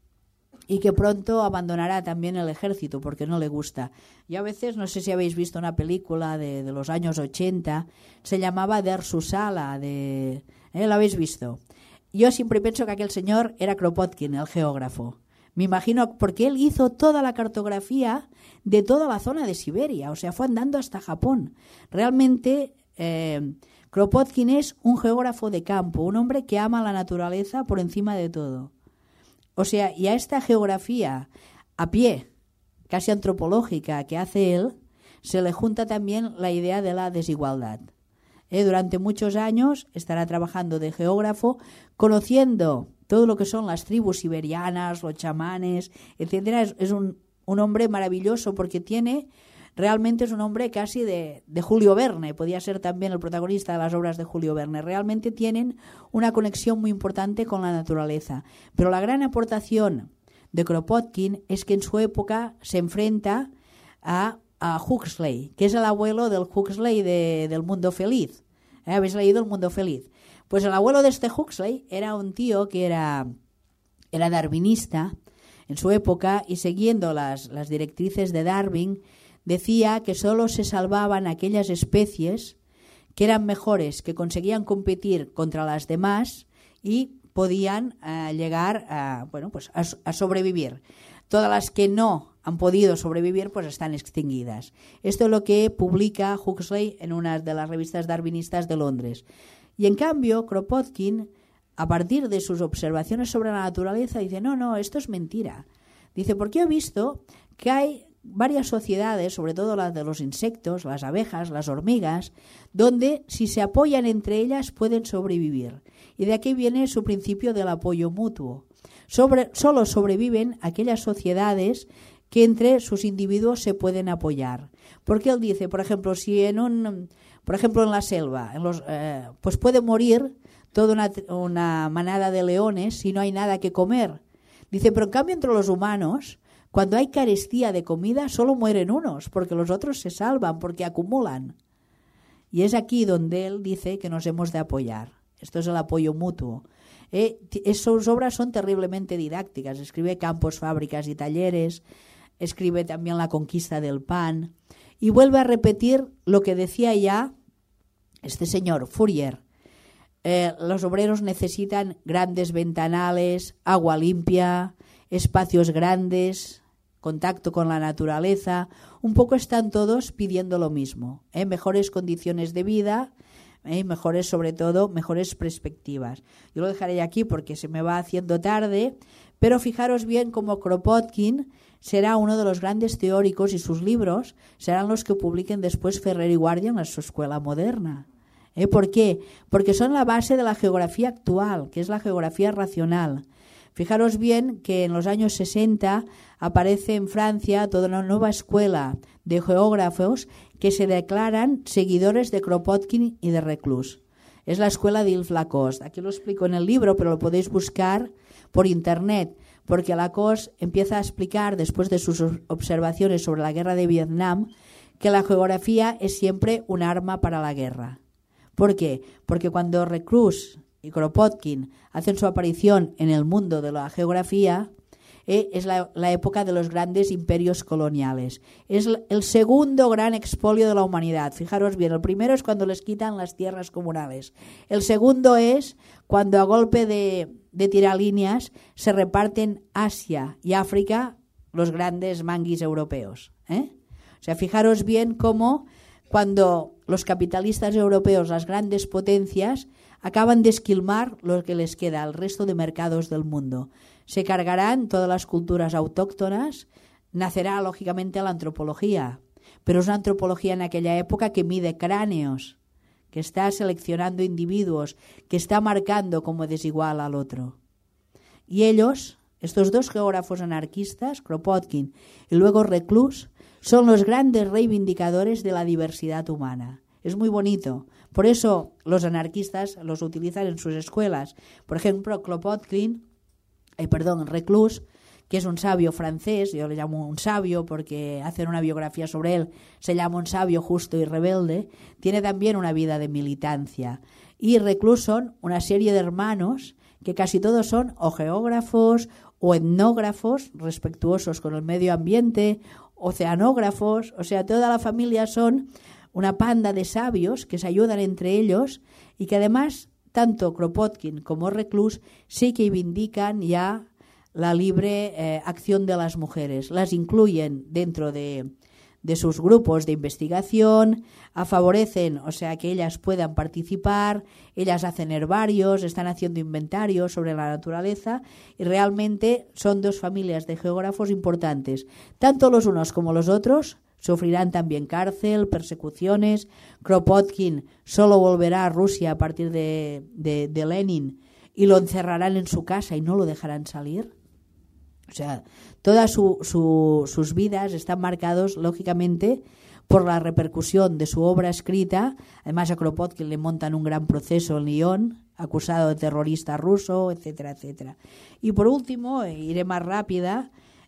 y que pronto abandonará también el ejército porque no le gusta. Y a veces, no sé si habéis visto una película de los años 80, se llamaba Der Susala, ¿lo habéis visto? Yo siempre pienso que aquel señor era Kropotkin, el geógrafo. Me imagino, porque él hizo toda la cartografía de toda la zona de Siberia, o sea, fue andando hasta Japón. Realmente Kropotkin es un geógrafo de campo, un hombre que ama la naturaleza por encima de todo. O sea, y a esta geografía a pie, casi antropológica, que hace él, se le junta también la idea de la desigualdad. Durante muchos años estará trabajando de geógrafo, conociendo todo lo que son las tribus siberianas, los chamanes, etcétera. Es un hombre maravilloso porque realmente es un hombre casi de Julio Verne, podía ser también el protagonista de las obras de Julio Verne. Realmente tienen una conexión muy importante con la naturaleza. Pero la gran aportación de Kropotkin es que en su época se enfrenta a Huxley, que es el abuelo del Huxley del Mundo Feliz. ¿Habéis leído El Mundo Feliz? Pues el abuelo de este Huxley era un tío que era darwinista en su época, y siguiendo las directrices de Darwin, decía que solo se salvaban aquellas especies que eran mejores, que conseguían competir contra las demás y podían llegar a sobrevivir. Todas las que no han podido sobrevivir pues están extinguidas. Esto es lo que publica Huxley en una de las revistas darwinistas de Londres. Y en cambio, Kropotkin, a partir de sus observaciones sobre la naturaleza, dice, no, esto es mentira. Dice, porque he visto que hay varias sociedades, sobre todo las de los insectos, las abejas, las hormigas, donde si se apoyan entre ellas pueden sobrevivir. Y de aquí viene su principio del apoyo mutuo. Solo sobreviven aquellas sociedades que entre sus individuos se pueden apoyar. Porque él dice, por ejemplo, si en la selva, pues puede morir toda una manada de leones si no hay nada que comer. Dice, pero en cambio entre los humanos, cuando hay carestía de comida, solo mueren unos, porque los otros se salvan, porque acumulan. Y es aquí donde él dice que nos hemos de apoyar. Esto es el apoyo mutuo. Sus obras son terriblemente didácticas. Escribe Campos, fábricas y talleres. Escribe también La conquista del pan. Y vuelve a repetir lo que decía ya este señor, Fourier. Los obreros necesitan grandes ventanales, agua limpia, espacios grandes, contacto con la naturaleza. Un poco están todos pidiendo lo mismo, mejores condiciones de vida, sobre todo mejores perspectivas. Yo lo dejaré aquí porque se me va haciendo tarde, pero fijaros bien cómo Kropotkin será uno de los grandes teóricos y sus libros serán los que publiquen después Ferrer y Guardian en su escuela moderna. ¿Por qué? Porque son la base de la geografía actual, que es la geografía racional. Fijaros bien que en los años 60 aparece en Francia toda una nueva escuela de geógrafos que se declaran seguidores de Kropotkin y de Reclus. Es la escuela de Yves Lacoste. Aquí lo explico en el libro, pero lo podéis buscar por internet, porque Lacoste empieza a explicar, después de sus observaciones sobre la guerra de Vietnam, que la geografía es siempre un arma para la guerra. ¿Por qué? Porque cuando Reclus y Kropotkin hacen su aparición en el mundo de la geografía, es la época de los grandes imperios coloniales. Es el segundo gran expolio de la humanidad. Fijaros bien, el primero es cuando les quitan las tierras comunales. El segundo es cuando a golpe de tiralíneas se reparten Asia y África los grandes manguis europeos. O sea, fijaros bien cómo cuando los capitalistas europeos, las grandes potencias, acaban de esquilmar lo que les queda al resto de mercados del mundo. Se cargarán todas las culturas autóctonas, nacerá lógicamente la antropología, pero es una antropología en aquella época que mide cráneos, que está seleccionando individuos, que está marcando como desigual al otro. Y ellos, estos dos geógrafos anarquistas, Kropotkin y luego Reclus, son los grandes reivindicadores de la diversidad humana. Es muy bonito. Por eso los anarquistas los utilizan en sus escuelas. Por ejemplo, Reclus, que es un sabio francés, yo le llamo un sabio porque hacen una biografía sobre él, se llama un sabio justo y rebelde, tiene también una vida de militancia. Y Reclus son una serie de hermanos que casi todos son o geógrafos o etnógrafos, respetuosos con el medio ambiente, oceanógrafos, o sea, toda la familia son una panda de sabios que se ayudan entre ellos y que además tanto Kropotkin como Reclus sí que reivindican ya la libre acción de las mujeres. Las incluyen dentro de sus grupos de investigación, favorecen, o sea, que ellas puedan participar, ellas hacen herbarios, están haciendo inventarios sobre la naturaleza y realmente son dos familias de geógrafos importantes. Tanto los unos como los otros sufrirán también cárcel, persecuciones. Kropotkin solo volverá a Rusia a partir de Lenin y lo encerrarán en su casa y no lo dejarán salir. O sea, todas sus vidas están marcados, lógicamente, por la repercusión de su obra escrita. Además, a Kropotkin le montan un gran proceso en Lyon, acusado de terrorista ruso, etcétera, etcétera. Y por último, iré más rápida,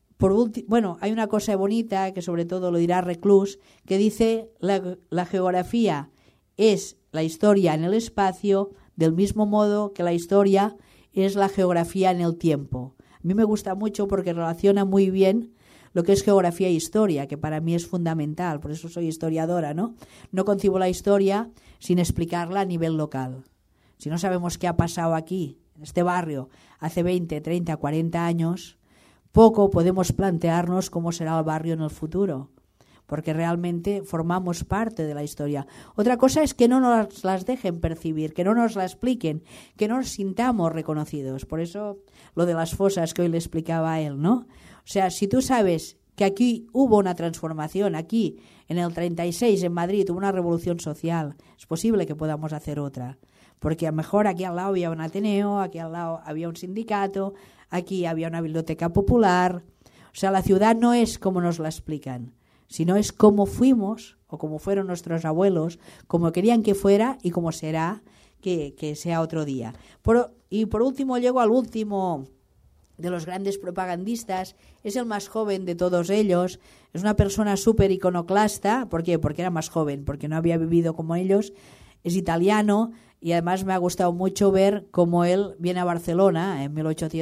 hay una cosa bonita que sobre todo lo dirá Reclus, que dice la geografía es la historia en el espacio del mismo modo que la historia es la geografía en el tiempo. A mí me gusta mucho porque relaciona muy bien lo que es geografía e historia, que para mí es fundamental, por eso soy historiadora, ¿no? No concibo la historia sin explicarla a nivel local. Si no sabemos qué ha pasado aquí, en este barrio, hace 20, 30, 40 años, poco podemos plantearnos cómo será el barrio en el futuro, porque realmente formamos parte de la historia. Otra cosa es que no nos las dejen percibir, que no nos la expliquen, que no nos sintamos reconocidos. Por eso lo de las fosas que hoy le explicaba a él, ¿no? O sea, si tú sabes que aquí hubo una transformación, aquí en el 36 en Madrid hubo una revolución social, es posible que podamos hacer otra. Porque a lo mejor aquí al lado había un Ateneo, aquí al lado había un sindicato, aquí había una biblioteca popular. O sea, la ciudad no es como nos la explican, sino es como fuimos o como fueron nuestros abuelos, como querían que fuera y como será que sea otro día. Y por último llego al último de los grandes propagandistas, es el más joven de todos ellos, es una persona súper iconoclasta. ¿Por qué? Porque era más joven, porque no había vivido como ellos, es italiano y además me ha gustado mucho ver cómo él viene a Barcelona en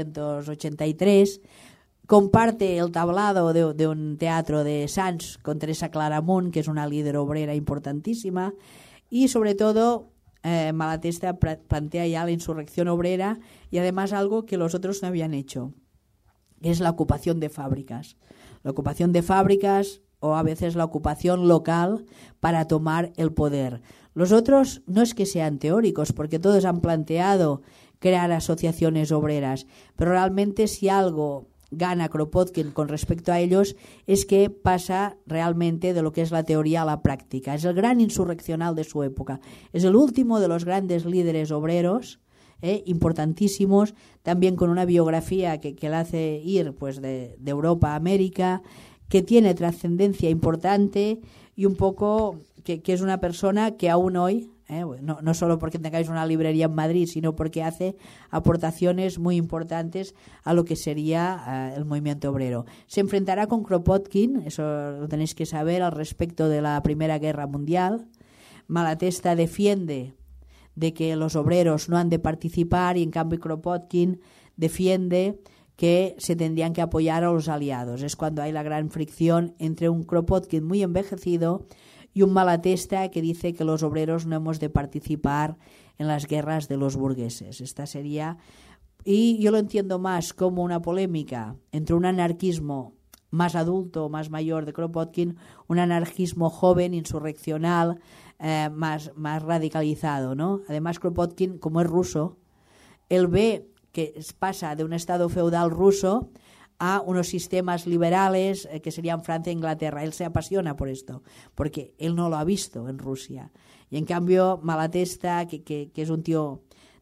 1883, comparte el tablado de un teatro de Sants con Teresa Claramunt, que es una líder obrera importantísima, y sobre todo Malatesta plantea ya la insurrección obrera y además algo que los otros no habían hecho, que es la ocupación de fábricas. La ocupación de fábricas o a veces la ocupación local para tomar el poder. Los otros no es que sean teóricos, porque todos han planteado crear asociaciones obreras, pero realmente si algo gana Kropotkin con respecto a ellos es que pasa realmente de lo que es la teoría a la práctica. Es el gran insurreccional de su época. Es el último de los grandes líderes obreros, importantísimos, también con una biografía que le hace ir pues de Europa a América, que tiene trascendencia importante y un poco que es una persona que aún hoy, no solo porque tengáis una librería en Madrid, sino porque hace aportaciones muy importantes a lo que sería el movimiento obrero. Se enfrentará con Kropotkin, eso lo tenéis que saber, al respecto de la Primera Guerra Mundial. Malatesta defiende de que los obreros no han de participar, y en cambio Kropotkin defiende que se tendrían que apoyar a los aliados. Es cuando hay la gran fricción entre un Kropotkin muy envejecido y un Malatesta que dice que los obreros no hemos de participar en las guerras de los burgueses. Esta sería, y yo lo entiendo más como una polémica entre un anarquismo más adulto, más mayor de Kropotkin, un anarquismo joven, insurreccional, más radicalizado, ¿no? Además, Kropotkin, como es ruso, él ve que pasa de un estado feudal ruso a unos sistemas liberales que serían Francia e Inglaterra. Él se apasiona por esto, porque él no lo ha visto en Rusia. Y en cambio, Malatesta, que es un tío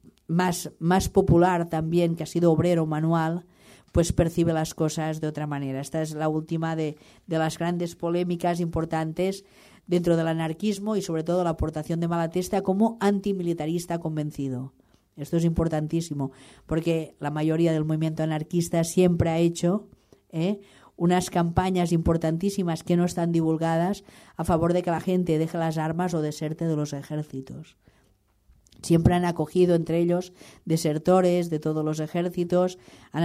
más popular también, que ha sido obrero manual, pues percibe las cosas de otra manera. Esta es la última de las grandes polémicas importantes dentro del anarquismo, y sobre todo la aportación de Malatesta como antimilitarista convencido. Esto es importantísimo, porque la mayoría del movimiento anarquista siempre ha hecho unas campañas importantísimas que no están divulgadas a favor de que la gente deje las armas o deserte de los ejércitos. Siempre han acogido entre ellos desertores de todos los ejércitos, han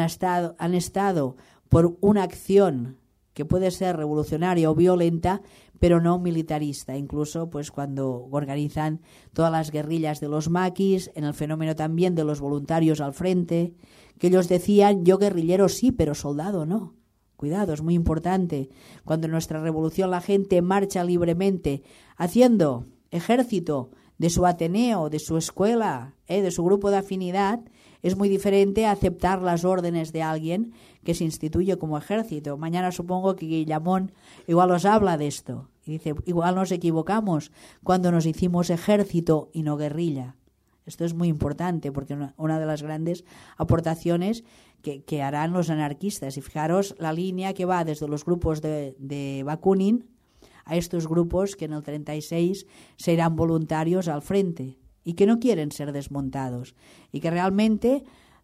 estado por una acción que puede ser revolucionaria o violenta, pero no militarista. Incluso pues cuando organizan todas las guerrillas de los maquis, en el fenómeno también de los voluntarios al frente, que ellos decían: yo guerrillero sí, pero soldado no. Cuidado, es muy importante. Cuando en nuestra revolución la gente marcha libremente haciendo ejército de su ateneo, de su escuela, de su grupo de afinidad, es muy diferente a aceptar las órdenes de alguien que se instituye como ejército. Mañana supongo que Guillamón igual os habla de esto. Y dice, igual nos equivocamos cuando nos hicimos ejército y no guerrilla. Esto es muy importante, porque una de las grandes aportaciones que harán los anarquistas. Y fijaros la línea que va desde los grupos de Bakunin a estos grupos que en el 36 serán voluntarios al frente y que no quieren ser desmontados, y que realmente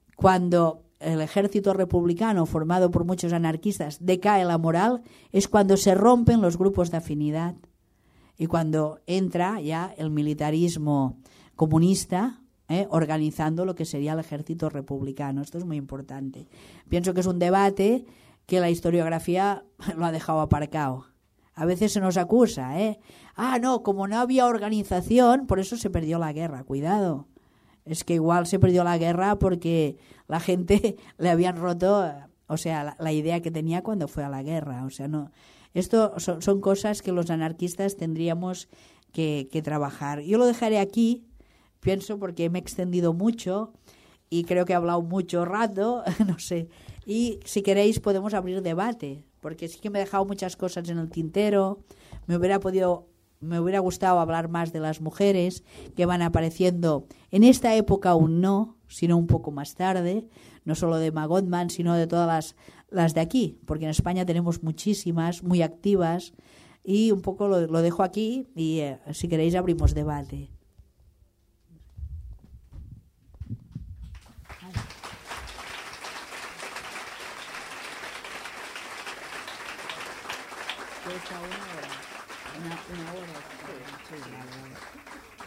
cuando el ejército republicano formado por muchos anarquistas decae la moral es cuando se rompen los grupos de afinidad y cuando entra ya el militarismo comunista organizando lo que sería el ejército republicano. Esto es muy importante. Pienso que es un debate que la historiografía lo ha dejado aparcado. A veces se nos acusa, no, como no había organización, por eso se perdió la guerra. Cuidado, es que igual se perdió la guerra porque la gente le habían roto, o sea, la idea que tenía cuando fue a la guerra. O sea, no, esto son cosas que los anarquistas tendríamos que trabajar. Yo lo dejaré aquí, pienso, porque me he extendido mucho y creo que he hablado mucho rato, no sé. Y si queréis podemos abrir debate, porque sí que me he dejado muchas cosas en el tintero. Me hubiera gustado hablar más de las mujeres que van apareciendo en esta época, aún no, sino un poco más tarde, no solo de Emma Goldman, sino de todas las de aquí, porque en España tenemos muchísimas, muy activas, y un poco lo dejo aquí y si queréis abrimos debate. Una hora. Sí,